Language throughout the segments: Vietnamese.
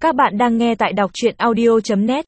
Các bạn đang nghe tại đọc truyện audio.net.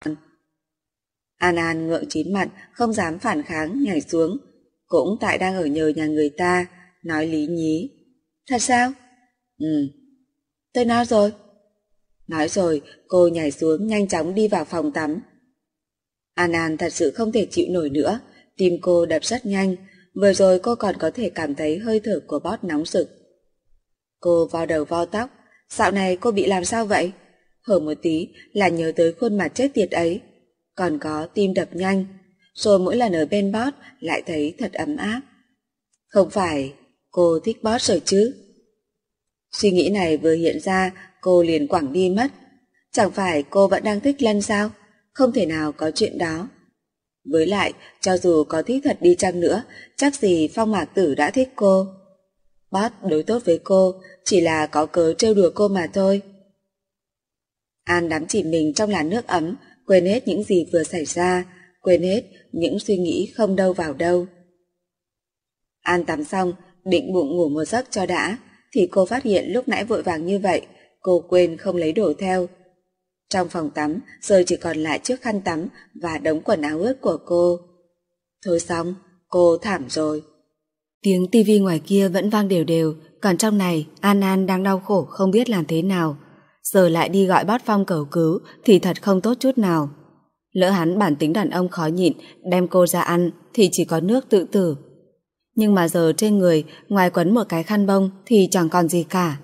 An An ngượng chín mặt, không dám phản kháng, nhảy xuống. Cũng tại đang ở nhờ nhà người ta, nói lý nhí. Thật sao? Tôi nói rồi. Nói rồi, cô nhảy xuống nhanh chóng đi vào phòng tắm. An An thật sự không thể chịu nổi nữa, tim cô đập rất nhanh. Vừa rồi cô còn có thể cảm thấy hơi thở của Boss nóng rực. Cô vo đầu vo tóc, dạo này cô bị làm sao vậy? Hở một tí là nhớ tới khuôn mặt chết tiệt ấy. Còn có tim đập nhanh, rồi mỗi lần ở bên Boss lại thấy thật ấm áp. Không phải cô thích Boss rồi chứ? Suy nghĩ này vừa hiện ra, cô liền quẳng đi mất. Chẳng phải cô vẫn đang thích Lân sao? Không thể nào có chuyện đó. Với lại, cho dù có thích thật đi chăng nữa, chắc gì Phong Mạc Tử đã thích cô. Boss đối tốt với cô, chỉ là có cớ trêu đùa cô mà thôi. An đắm chìm mình trong làn nước ấm, quên hết những gì vừa xảy ra, quên hết những suy nghĩ không đâu vào đâu. An tắm xong, định bụng ngủ một giấc cho đã, thì cô phát hiện lúc nãy vội vàng như vậy, cô quên không lấy đồ theo. Trong phòng tắm, giờ chỉ còn lại chiếc khăn tắm và đống quần áo ướt của cô. Thôi xong, cô thảm rồi. Tiếng tivi ngoài kia vẫn vang đều đều, còn trong này An An đang đau khổ không biết làm thế nào. Giờ lại đi gọi Boss Phong cầu cứu thì thật không tốt chút nào. Lỡ hắn bản tính đàn ông khó nhịn đem cô ra ăn thì chỉ có nước tự tử. Nhưng mà giờ trên người ngoài quấn một cái khăn bông thì chẳng còn gì cả.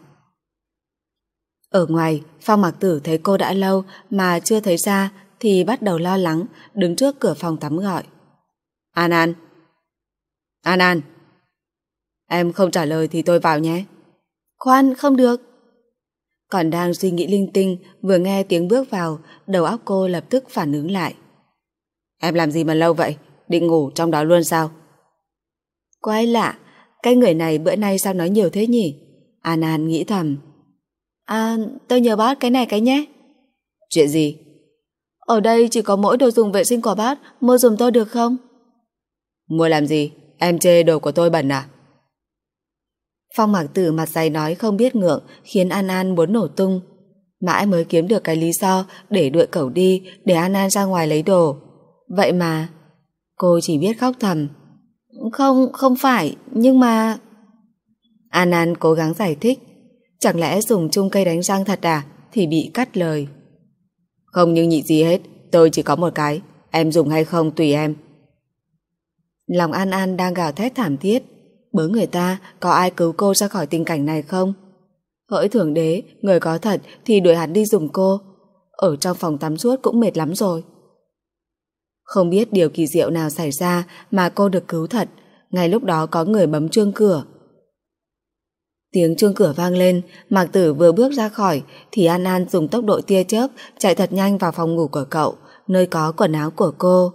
Ở ngoài, Phong Mạc Tử thấy cô đã lâu mà chưa thấy ra thì bắt đầu lo lắng, đứng trước cửa phòng tắm gọi. An An! An An! Em không trả lời thì tôi vào nhé. Khoan, không được. Còn đang suy nghĩ linh tinh, vừa nghe tiếng bước vào, đầu óc cô lập tức phản ứng lại. Em làm gì mà lâu vậy? Định ngủ trong đó luôn sao? Quái lạ, cái người này bữa nay sao nói nhiều thế nhỉ? An An nghĩ thầm. Tôi nhờ Boss cái này cái nhé. Chuyện gì? Ở đây chỉ có mỗi đồ dùng vệ sinh của Boss, mua giùm tôi được không? Mua làm gì? Em chê đồ của tôi bẩn à? Phong Mạc Tử mặt dày nói không biết ngượng, khiến An An muốn nổ tung. Mãi mới kiếm được cái lý do để đuổi cậu đi, để An An ra ngoài lấy đồ. Vậy mà cô chỉ biết khóc thầm. Không phải, nhưng mà... An An cố gắng giải thích. Chẳng lẽ dùng chung cây đánh răng thật à? Thì bị cắt lời. Không nhưng nhị gì hết, tôi chỉ có một cái. Em dùng hay không tùy em. Lòng An An đang gào thét thảm thiết. Bớ người ta, có ai cứu cô ra khỏi tình cảnh này không? Hỡi thượng đế, người có thật thì đuổi hắn đi giùm cô. Ở trong phòng tắm suốt cũng mệt lắm rồi. Không biết điều kỳ diệu nào xảy ra mà cô được cứu thật. Ngay lúc đó có người bấm chuông cửa. Tiếng chuông cửa vang lên, Mạc Tử vừa bước ra khỏi thì An An dùng tốc độ tia chớp chạy thật nhanh vào phòng ngủ của cậu, nơi có quần áo của cô.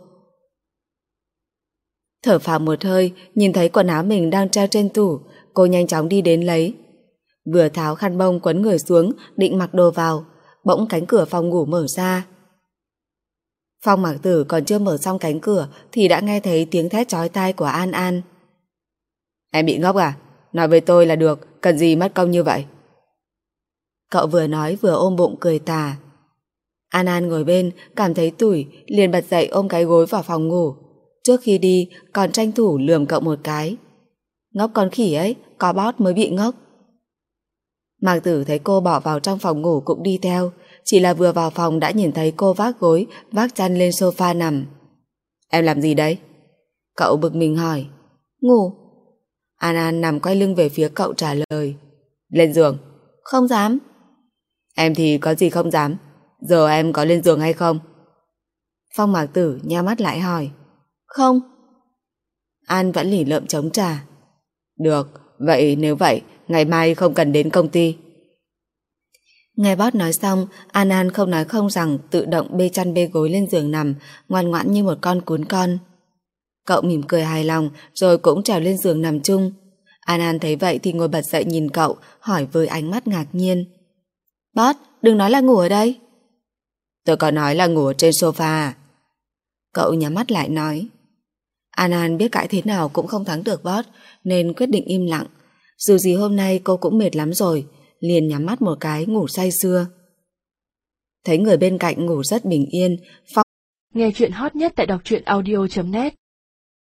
Thở phào một hơi, nhìn thấy quần áo mình đang treo trên tủ, cô nhanh chóng đi đến lấy. Vừa tháo khăn bông quấn người xuống, định mặc đồ vào, bỗng cánh cửa phòng ngủ mở ra. Phong Mạc Tử còn chưa mở xong cánh cửa thì đã nghe thấy tiếng thét chói tai của An An. Em bị ngốc à? Nói với tôi là được, cần gì mất công như vậy? Cậu vừa nói vừa ôm bụng cười tà. An An ngồi bên, cảm thấy tủi, liền bật dậy ôm cái gối vào phòng ngủ. Trước khi đi còn tranh thủ lườm cậu một cái. Ngốc con khỉ ấy, có Boss mới bị ngốc. Mạc Tử thấy cô bỏ vào trong phòng ngủ cũng đi theo, chỉ là vừa vào phòng đã nhìn thấy cô vác gối, vác chăn lên sofa nằm. Em làm gì đấy? Cậu bực mình hỏi. Ngủ. An An nằm quay lưng về phía cậu trả lời. Lên giường. Không dám. Em thì có gì không dám? Giờ em có lên giường hay không? Phong Mạc Tử nheo mắt lại hỏi. Không. An vẫn lỉ lợm chống trả. Được, vậy nếu vậy, ngày mai không cần đến công ty. Nghe Boss nói xong, An An không nói không rằng tự động bê chăn bê gối lên giường nằm, ngoan ngoãn như một con cún con. Cậu mỉm cười hài lòng rồi cũng trèo lên giường nằm chung. An An thấy vậy thì ngồi bật dậy nhìn cậu, hỏi với ánh mắt ngạc nhiên. Boss, đừng nói là ngủ ở đây. Tôi có nói là ngủ ở trên sofa. Cậu nhắm mắt lại nói. An An biết cãi thế nào cũng không thắng được Boss nên quyết định im lặng. Dù gì hôm nay cô cũng mệt lắm rồi, liền nhắm mắt một cái ngủ say sưa. thấy người bên cạnh ngủ rất bình yên. Phong Nghe chuyện hot nhất tại đọc truyện audio.net